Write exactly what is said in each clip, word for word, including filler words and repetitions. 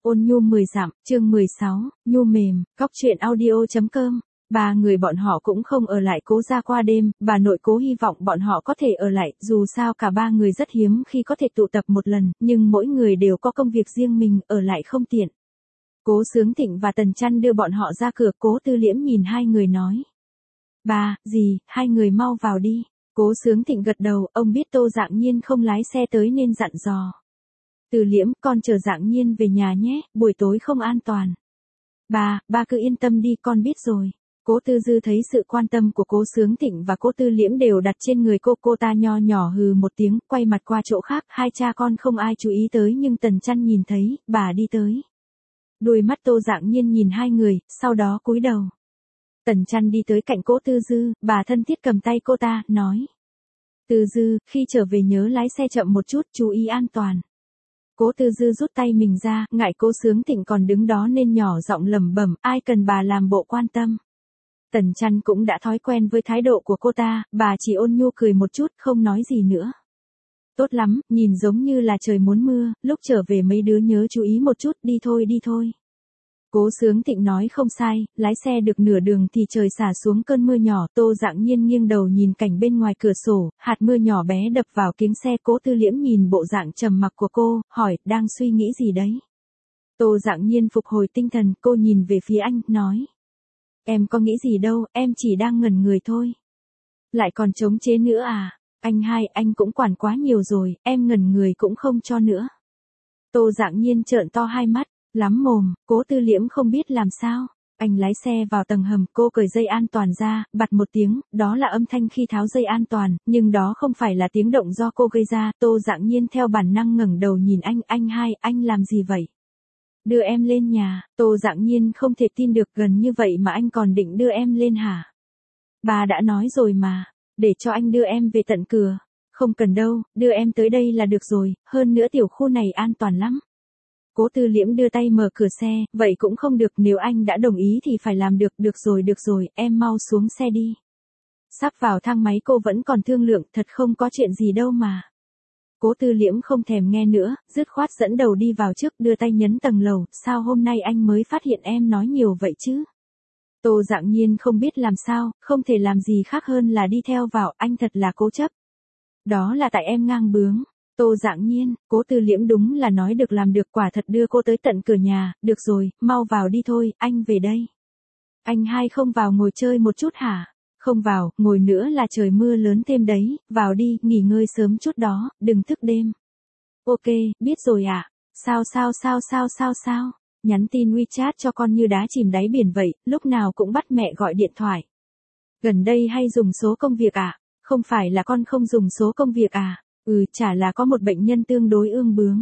Ôn nhu mười dặm, chương mười sáu, nhu mềm, cóc truyện audio.com. Ba người bọn họ cũng không ở lại Cố gia qua đêm, bà nội Cố hy vọng bọn họ có thể ở lại, dù sao cả ba người rất hiếm khi có thể tụ tập một lần, nhưng mỗi người đều có công việc riêng mình, ở lại không tiện. Cố Sướng Thịnh và Tần Chăn đưa bọn họ ra cửa, Cố Tư Liễm nhìn hai người nói. Bà, gì, hai người mau vào đi. Cố Sướng Thịnh gật đầu, ông biết Tô Dạng Nhiên không lái xe tới nên dặn dò. Từ Liễm, con chờ Dạng Nhiên về nhà nhé, buổi tối không an toàn. Bà, bà cứ yên tâm đi, con biết rồi. Cố Tư Dư thấy sự quan tâm của Cố Sướng Thịnh và Cố Tư Liễm đều đặt trên người cô, cô ta nho nhỏ hừ một tiếng, quay mặt qua chỗ khác, hai cha con không ai chú ý tới nhưng Tần Chăn nhìn thấy, bà đi tới. Đuôi mắt Tô Dạng Nhiên nhìn hai người, sau đó cúi đầu. Tần Chăn đi tới cạnh Cố Tư Dư, bà thân thiết cầm tay cô ta, nói. Tư Dư, khi trở về nhớ lái xe chậm một chút, chú ý an toàn. Cố Tư Dư rút tay mình ra, ngại Cố Sướng Thịnh còn đứng đó nên nhỏ giọng lẩm bẩm, ai cần bà làm bộ quan tâm. Tần Chăn cũng đã thói quen với thái độ của cô ta, bà chỉ ôn nhu cười một chút, không nói gì nữa. Tốt lắm, nhìn giống như là trời muốn mưa, lúc trở về mấy đứa nhớ chú ý một chút, đi thôi đi thôi. Cố Sướng Thịnh nói không sai, lái xe được nửa đường thì trời xả xuống cơn mưa nhỏ, Tô Dạng Nhiên nghiêng đầu nhìn cảnh bên ngoài cửa sổ, hạt mưa nhỏ bé đập vào kính xe. Cố Tư Liễm nhìn bộ dạng trầm mặc của cô, hỏi, đang suy nghĩ gì đấy? Tô Dạng Nhiên phục hồi tinh thần, cô nhìn về phía anh, nói. Em có nghĩ gì đâu, em chỉ đang ngẩn người thôi. Lại còn chống chế nữa à? Anh hai, anh cũng quản quá nhiều rồi, em ngẩn người cũng không cho nữa. Tô Dạng Nhiên trợn to hai mắt. Lắm mồm, Cố Tư Liễm không biết làm sao. Anh lái xe vào tầng hầm, cô cởi dây an toàn ra, bặt một tiếng, đó là âm thanh khi tháo dây an toàn, nhưng đó không phải là tiếng động do cô gây ra. Tô Dạng Nhiên theo bản năng ngẩng đầu nhìn anh, anh hai, anh làm gì vậy? Đưa em lên nhà. Tô Dạng Nhiên không thể tin được, gần như vậy mà anh còn định đưa em lên hả? Bà đã nói rồi mà, để cho anh đưa em về tận cửa. Không cần đâu, đưa em tới đây là được rồi, hơn nữa tiểu khu này an toàn lắm. Cố Tư Liễm đưa tay mở cửa xe, vậy cũng không được, nếu anh đã đồng ý thì phải làm được, được rồi được rồi, em mau xuống xe đi. Sắp vào thang máy cô vẫn còn thương lượng, thật không có chuyện gì đâu mà. Cố Tư Liễm không thèm nghe nữa, dứt khoát dẫn đầu đi vào trước, đưa tay nhấn tầng lầu, sao hôm nay anh mới phát hiện em nói nhiều vậy chứ? Tô Dạng Nhiên không biết làm sao, không thể làm gì khác hơn là đi theo vào, anh thật là cố chấp. Đó là tại em ngang bướng. Tô Dạng Nhiên, Cố Tư Liễm đúng là nói được làm được, quả thật đưa cô tới tận cửa nhà, được rồi, mau vào đi thôi, anh về đây. Anh hai không vào ngồi chơi một chút hả? Không vào, ngồi nữa là trời mưa lớn thêm đấy, vào đi, nghỉ ngơi sớm chút đó, đừng thức đêm. Ok, biết rồi ạ. À? Sao sao sao sao sao sao? Nhắn tin WeChat cho con như đá chìm đáy biển vậy, lúc nào cũng bắt mẹ gọi điện thoại. Gần đây hay dùng số công việc à? Không phải là con không dùng số công việc à? Ừ, chả là có một bệnh nhân tương đối ương bướng.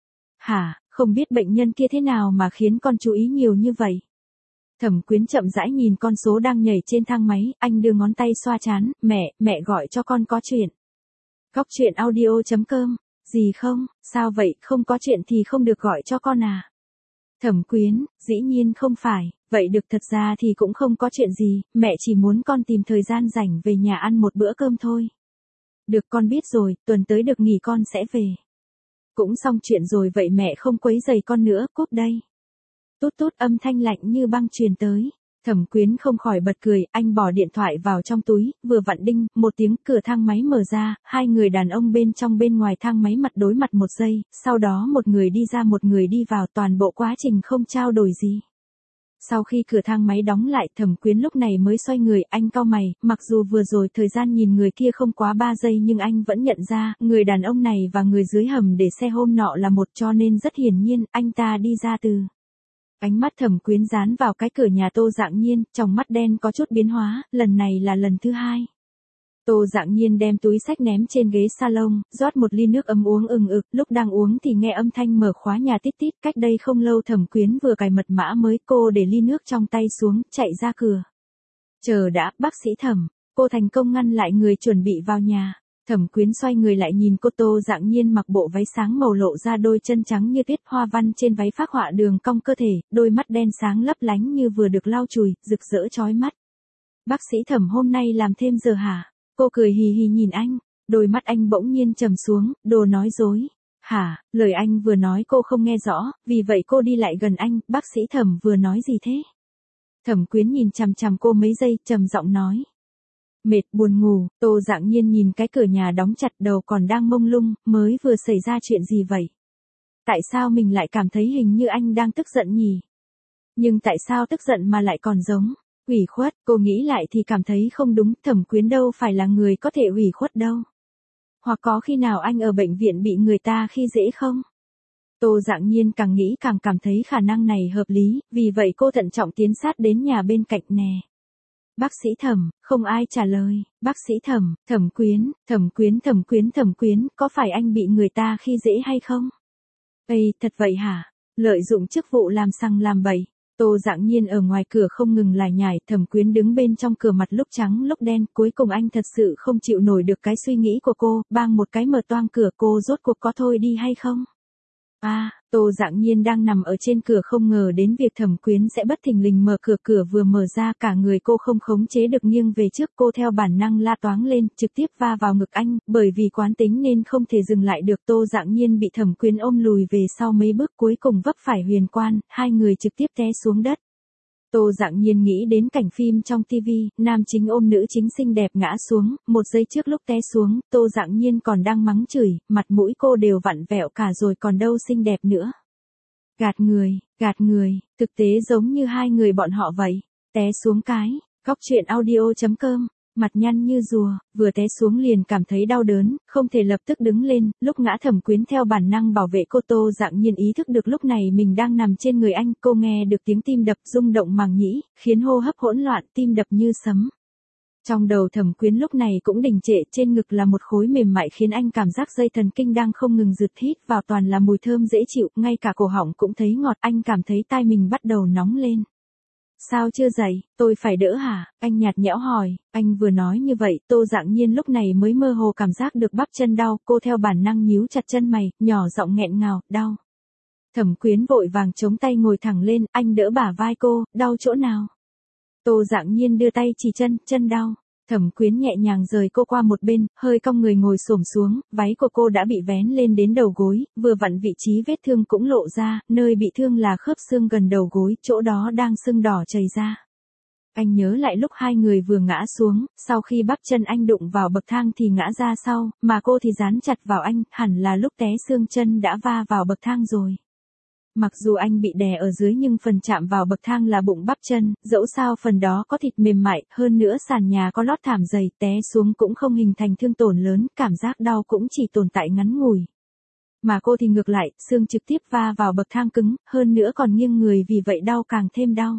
Hả, không biết bệnh nhân kia thế nào mà khiến con chú ý nhiều như vậy? Thẩm Quyến chậm rãi nhìn con số đang nhảy trên thang máy, anh đưa ngón tay xoa trán, mẹ, mẹ gọi cho con có chuyện. Cóc truyện audio.com, gì không, sao vậy, không có chuyện thì không được gọi cho con à? Thẩm Quyến, dĩ nhiên không phải, vậy được, thật ra thì cũng không có chuyện gì, mẹ chỉ muốn con tìm thời gian rảnh về nhà ăn một bữa cơm thôi. Được, con biết rồi, tuần tới được nghỉ con sẽ về. Cũng xong chuyện rồi, vậy mẹ không quấy rầy con nữa, cúp đây. Tút tút, âm thanh lạnh như băng truyền tới. Thẩm Quyến không khỏi bật cười, anh bỏ điện thoại vào trong túi, vừa vặn đinh, một tiếng, cửa thang máy mở ra, hai người đàn ông bên trong bên ngoài thang máy mặt đối mặt một giây, sau đó một người đi ra một người đi vào, toàn bộ quá trình không trao đổi gì. Sau khi cửa thang máy đóng lại, Thẩm Quyến lúc này mới xoay người, anh cau mày, mặc dù vừa rồi thời gian nhìn người kia không quá ba giây nhưng anh vẫn nhận ra, người đàn ông này và người dưới hầm để xe hôm nọ là một, cho nên rất hiển nhiên, anh ta đi ra từ. Ánh mắt Thẩm Quyến dán vào cái cửa nhà Tô Dạng Nhiên, trong mắt đen có chút biến hóa, lần này là lần thứ hai. Tô Dạng Nhiên đem túi xách ném trên ghế salon, rót một ly nước ấm uống ừng ực, lúc đang uống thì nghe âm thanh mở khóa nhà tít tít, cách đây không lâu Thẩm Quyến vừa cài mật mã mới, cô để ly nước trong tay xuống, chạy ra cửa. Chờ đã, bác sĩ Thẩm, cô thành công ngăn lại người chuẩn bị vào nhà. Thẩm Quyến xoay người lại nhìn cô. Tô Dạng Nhiên mặc bộ váy sáng màu lộ ra đôi chân trắng như tuyết, hoa văn trên váy phác họa đường cong cơ thể, đôi mắt đen sáng lấp lánh như vừa được lau chùi, rực rỡ chói mắt. Bác sĩ Thẩm hôm nay làm thêm giờ hả? Cô cười hì hì nhìn anh, đôi mắt anh bỗng nhiên trầm xuống, đồ nói dối. Hả, lời anh vừa nói cô không nghe rõ, vì vậy cô đi lại gần anh, bác sĩ Thẩm vừa nói gì thế? Thẩm Quyến nhìn chằm chằm cô mấy giây, trầm giọng nói. Mệt buồn ngủ, Tô Dạng Nhiên nhìn cái cửa nhà đóng chặt đầu còn đang mông lung, mới vừa xảy ra chuyện gì vậy? Tại sao mình lại cảm thấy hình như anh đang tức giận nhỉ? Nhưng tại sao tức giận mà lại còn giống? Ủy khuất, cô nghĩ lại thì cảm thấy không đúng, Thẩm Quyến đâu phải là người có thể ủy khuất đâu. Hoặc có khi nào anh ở bệnh viện bị người ta khi dễ không? Tô Dạng Nhiên càng nghĩ càng cảm thấy khả năng này hợp lý, vì vậy cô thận trọng tiến sát đến nhà bên cạnh nè. Bác sĩ Thẩm, không ai trả lời, bác sĩ Thẩm, Thẩm Quyến, Thẩm Quyến Thẩm Quyến Thẩm Quyến, có phải anh bị người ta khi dễ hay không? Ây, thật vậy hả? Lợi dụng chức vụ làm sằng làm bậy. Tô Dạng Nhiên ở ngoài cửa không ngừng lải nhải, Thẩm Quyến đứng bên trong cửa mặt lúc trắng lúc đen, cuối cùng anh thật sự không chịu nổi được cái suy nghĩ của cô, bang một cái mở toang cửa, cô rốt cuộc có thôi đi hay không? À, Tô Dạng Nhiên đang nằm ở trên cửa không ngờ đến việc Thẩm Quyến sẽ bất thình lình mở cửa, cửa vừa mở ra cả người cô không khống chế được nghiêng về trước, cô theo bản năng la toáng lên, trực tiếp va vào ngực anh, bởi vì quán tính nên không thể dừng lại được. Tô Dạng Nhiên bị Thẩm Quyến ôm lùi về sau mấy bước, cuối cùng vấp phải huyền quan, hai người trực tiếp té xuống đất. Tô Dạng Nhiên nghĩ đến cảnh phim trong ti vi, nam chính ôm nữ chính xinh đẹp ngã xuống, một giây trước lúc té xuống, Tô Dạng Nhiên còn đang mắng chửi, mặt mũi cô đều vặn vẹo cả rồi còn đâu xinh đẹp nữa. Gạt người, gạt người, thực tế giống như hai người bọn họ vậy. Té xuống cái, góc truyện audio chấm com, mặt nhăn như rùa, vừa té xuống liền cảm thấy đau đớn, không thể lập tức đứng lên, lúc ngã Thẩm Quyến theo bản năng bảo vệ cô. Tô Dạng Nhiên ý thức được lúc này mình đang nằm trên người anh, cô nghe được tiếng tim đập rung động màng nhĩ, khiến hô hấp hỗn loạn, tim đập như sấm. Trong đầu Thẩm Quyến lúc này cũng đình trệ, trên ngực là một khối mềm mại khiến anh cảm giác dây thần kinh đang không ngừng rượt, hít vào toàn là mùi thơm dễ chịu, ngay cả cổ họng cũng thấy ngọt, anh cảm thấy tai mình bắt đầu nóng lên. Sao chưa dậy, tôi phải đỡ hả? Anh nhạt nhẽo hỏi, anh vừa nói như vậy, Tô Dạng Nhiên lúc này mới mơ hồ cảm giác được bắp chân đau, cô theo bản năng nhíu chặt chân mày, nhỏ giọng nghẹn ngào, đau. Thẩm Quyến vội vàng chống tay ngồi thẳng lên, anh đỡ bả vai cô, đau chỗ nào? Tô Dạng Nhiên đưa tay chỉ chân, chân đau. Thẩm Quyến nhẹ nhàng rời cô qua một bên, hơi cong người ngồi xổm xuống, váy của cô đã bị vén lên đến đầu gối, vừa vặn vị trí vết thương cũng lộ ra, nơi bị thương là khớp xương gần đầu gối, chỗ đó đang sưng đỏ chảy ra. Anh nhớ lại lúc hai người vừa ngã xuống, sau khi bắp chân anh đụng vào bậc thang thì ngã ra sau, mà cô thì dán chặt vào anh, hẳn là lúc té xương chân đã va vào bậc thang rồi. Mặc dù anh bị đè ở dưới nhưng phần chạm vào bậc thang là bụng bắp chân, dẫu sao phần đó có thịt mềm mại, hơn nữa sàn nhà có lót thảm dày, té xuống cũng không hình thành thương tổn lớn, cảm giác đau cũng chỉ tồn tại ngắn ngủi. Mà cô thì ngược lại, xương trực tiếp va vào bậc thang cứng, hơn nữa còn nghiêng người vì vậy đau càng thêm đau.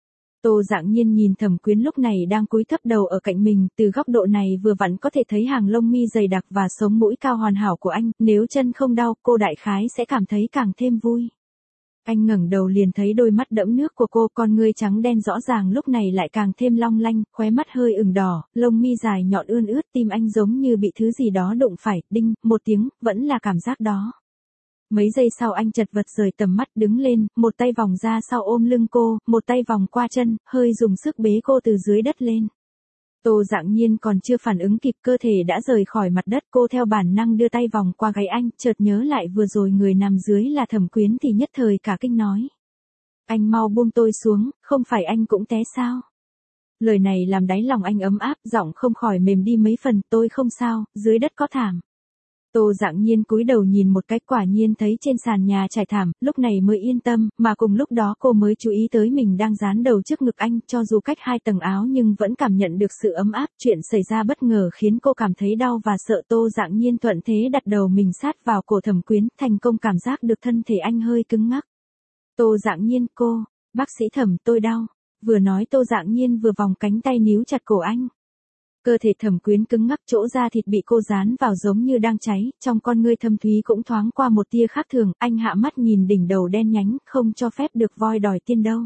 Tô Dạng Nhiên nhìn Thẩm Quyến lúc này đang cúi thấp đầu ở cạnh mình, từ góc độ này vừa vặn có thể thấy hàng lông mi dày đặc và sống mũi cao hoàn hảo của anh, nếu chân không đau, cô đại khái sẽ cảm thấy càng thêm vui. Anh ngẩng đầu liền thấy đôi mắt đẫm nước của cô, con ngươi trắng đen rõ ràng lúc này lại càng thêm long lanh, khóe mắt hơi ửng đỏ, lông mi dài nhọn ươn ướt, tim anh giống như bị thứ gì đó đụng phải, đinh, một tiếng, vẫn là cảm giác đó. Mấy giây sau anh chật vật rời tầm mắt đứng lên, một tay vòng ra sau ôm lưng cô, một tay vòng qua chân, hơi dùng sức bế cô từ dưới đất lên. Tô Dạng Nhiên còn chưa phản ứng kịp, cơ thể đã rời khỏi mặt đất, cô theo bản năng đưa tay vòng qua gáy anh, chợt nhớ lại vừa rồi người nằm dưới là Thẩm Quyến thì nhất thời cả kinh nói. Anh mau buông tôi xuống, không phải anh cũng té sao? Lời này làm đáy lòng anh ấm áp, giọng không khỏi mềm đi mấy phần, tôi không sao, dưới đất có thảm. Tô Dạng Nhiên cúi đầu nhìn một cái, quả nhiên thấy trên sàn nhà trải thảm, lúc này mới yên tâm, mà cùng lúc đó cô mới chú ý tới mình đang dán đầu trước ngực anh, cho dù cách hai tầng áo nhưng vẫn cảm nhận được sự ấm áp, chuyện xảy ra bất ngờ khiến cô cảm thấy đau và sợ. Tô Dạng Nhiên thuận thế đặt đầu mình sát vào cổ Thẩm Quyến, thành công cảm giác được thân thể anh hơi cứng ngắc. Tô Dạng Nhiên, cô, bác sĩ Thẩm, tôi đau. Vừa nói Tô Dạng Nhiên vừa vòng cánh tay níu chặt cổ anh. Cơ thể Thẩm Quyến cứng ngắc, chỗ da thịt bị cô dán vào giống như đang cháy, trong con ngươi thâm thúy cũng thoáng qua một tia khác thường, anh hạ mắt nhìn đỉnh đầu đen nhánh, không cho phép được voi đòi tiên đâu.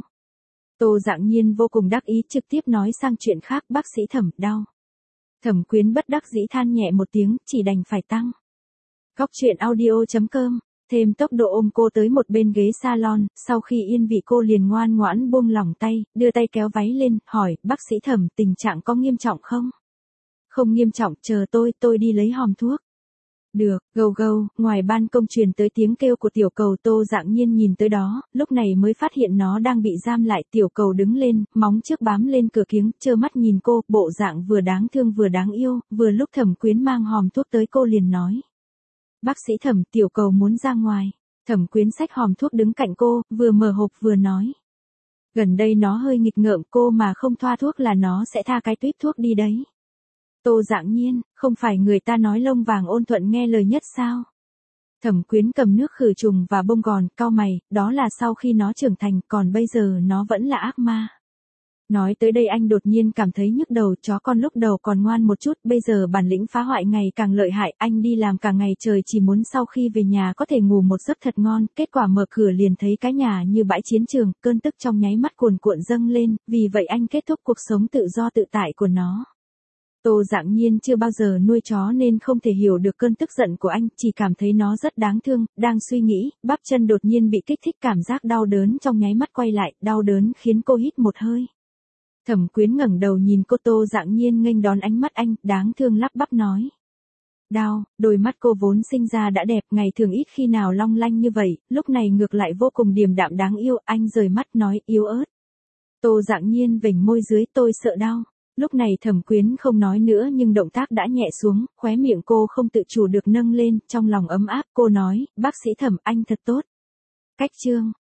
Tô Dạng Nhiên vô cùng đắc ý, trực tiếp nói sang chuyện khác, bác sĩ Thẩm, đau. Thẩm Quyến bất đắc dĩ than nhẹ một tiếng, chỉ đành phải tăng. Góc truyện audio chấm com, thêm tốc độ ôm cô tới một bên ghế salon, sau khi yên vị cô liền ngoan ngoãn buông lỏng tay, đưa tay kéo váy lên, hỏi, bác sĩ Thẩm, tình trạng có nghiêm trọng không? Không nghiêm trọng, chờ tôi, tôi đi lấy hòm thuốc. Được, gâu gâu, ngoài ban công truyền tới tiếng kêu của tiểu cầu. Tô Dạng Nhiên nhìn tới đó, lúc này mới phát hiện nó đang bị giam lại. Tiểu cầu đứng lên, móng trước bám lên cửa kiếng, trơ mắt nhìn cô, bộ dạng vừa đáng thương vừa đáng yêu. Vừa lúc Thẩm Quyến mang hòm thuốc tới, cô liền nói: bác sĩ Thẩm, tiểu cầu muốn ra ngoài. Thẩm Quyến xách hòm thuốc đứng cạnh cô, vừa mở hộp vừa nói: gần đây nó hơi nghịch ngợm, cô mà không thoa thuốc là nó sẽ tha cái tuýp thuốc đi đấy. Tô Dạng Nhiên, không phải người ta nói lông vàng ôn thuận nghe lời nhất sao? Thẩm Quyến cầm nước khử trùng và bông gòn, cau mày, đó là sau khi nó trưởng thành, còn bây giờ nó vẫn là ác ma. Nói tới đây anh đột nhiên cảm thấy nhức đầu. Chó con lúc đầu còn ngoan một chút, bây giờ bản lĩnh phá hoại ngày càng lợi hại. Anh đi làm cả ngày trời chỉ muốn sau khi về nhà có thể ngủ một giấc thật ngon. Kết quả mở cửa liền thấy cái nhà như bãi chiến trường. Cơn tức trong nháy mắt cuồn cuộn dâng lên. Vì vậy anh kết thúc cuộc sống tự do tự tại của nó. Tô Dạng Nhiên chưa bao giờ nuôi chó nên không thể hiểu được cơn tức giận của anh, chỉ cảm thấy nó rất đáng thương. Đang suy nghĩ, bắp chân đột nhiên bị kích thích, cảm giác đau đớn trong nháy mắt quay lại. Đau đớn khiến cô hít một hơi. Thẩm Quyến ngẩng đầu nhìn cô. Tô Dạng Nhiên nghênh đón ánh mắt anh, đáng thương lắp bắp nói: đau. Đôi mắt cô vốn sinh ra đã đẹp, ngày thường ít khi nào long lanh như vậy, lúc này ngược lại vô cùng điềm đạm đáng yêu. Anh rời mắt nói yếu ớt. Tô Dạng Nhiên vểnh môi dưới: tôi sợ đau. Lúc này Thẩm Quyến không nói nữa nhưng động tác đã nhẹ xuống, khóe miệng cô không tự chủ được nâng lên, trong lòng ấm áp. Cô nói: bác sĩ Thẩm, anh thật tốt. Cách chương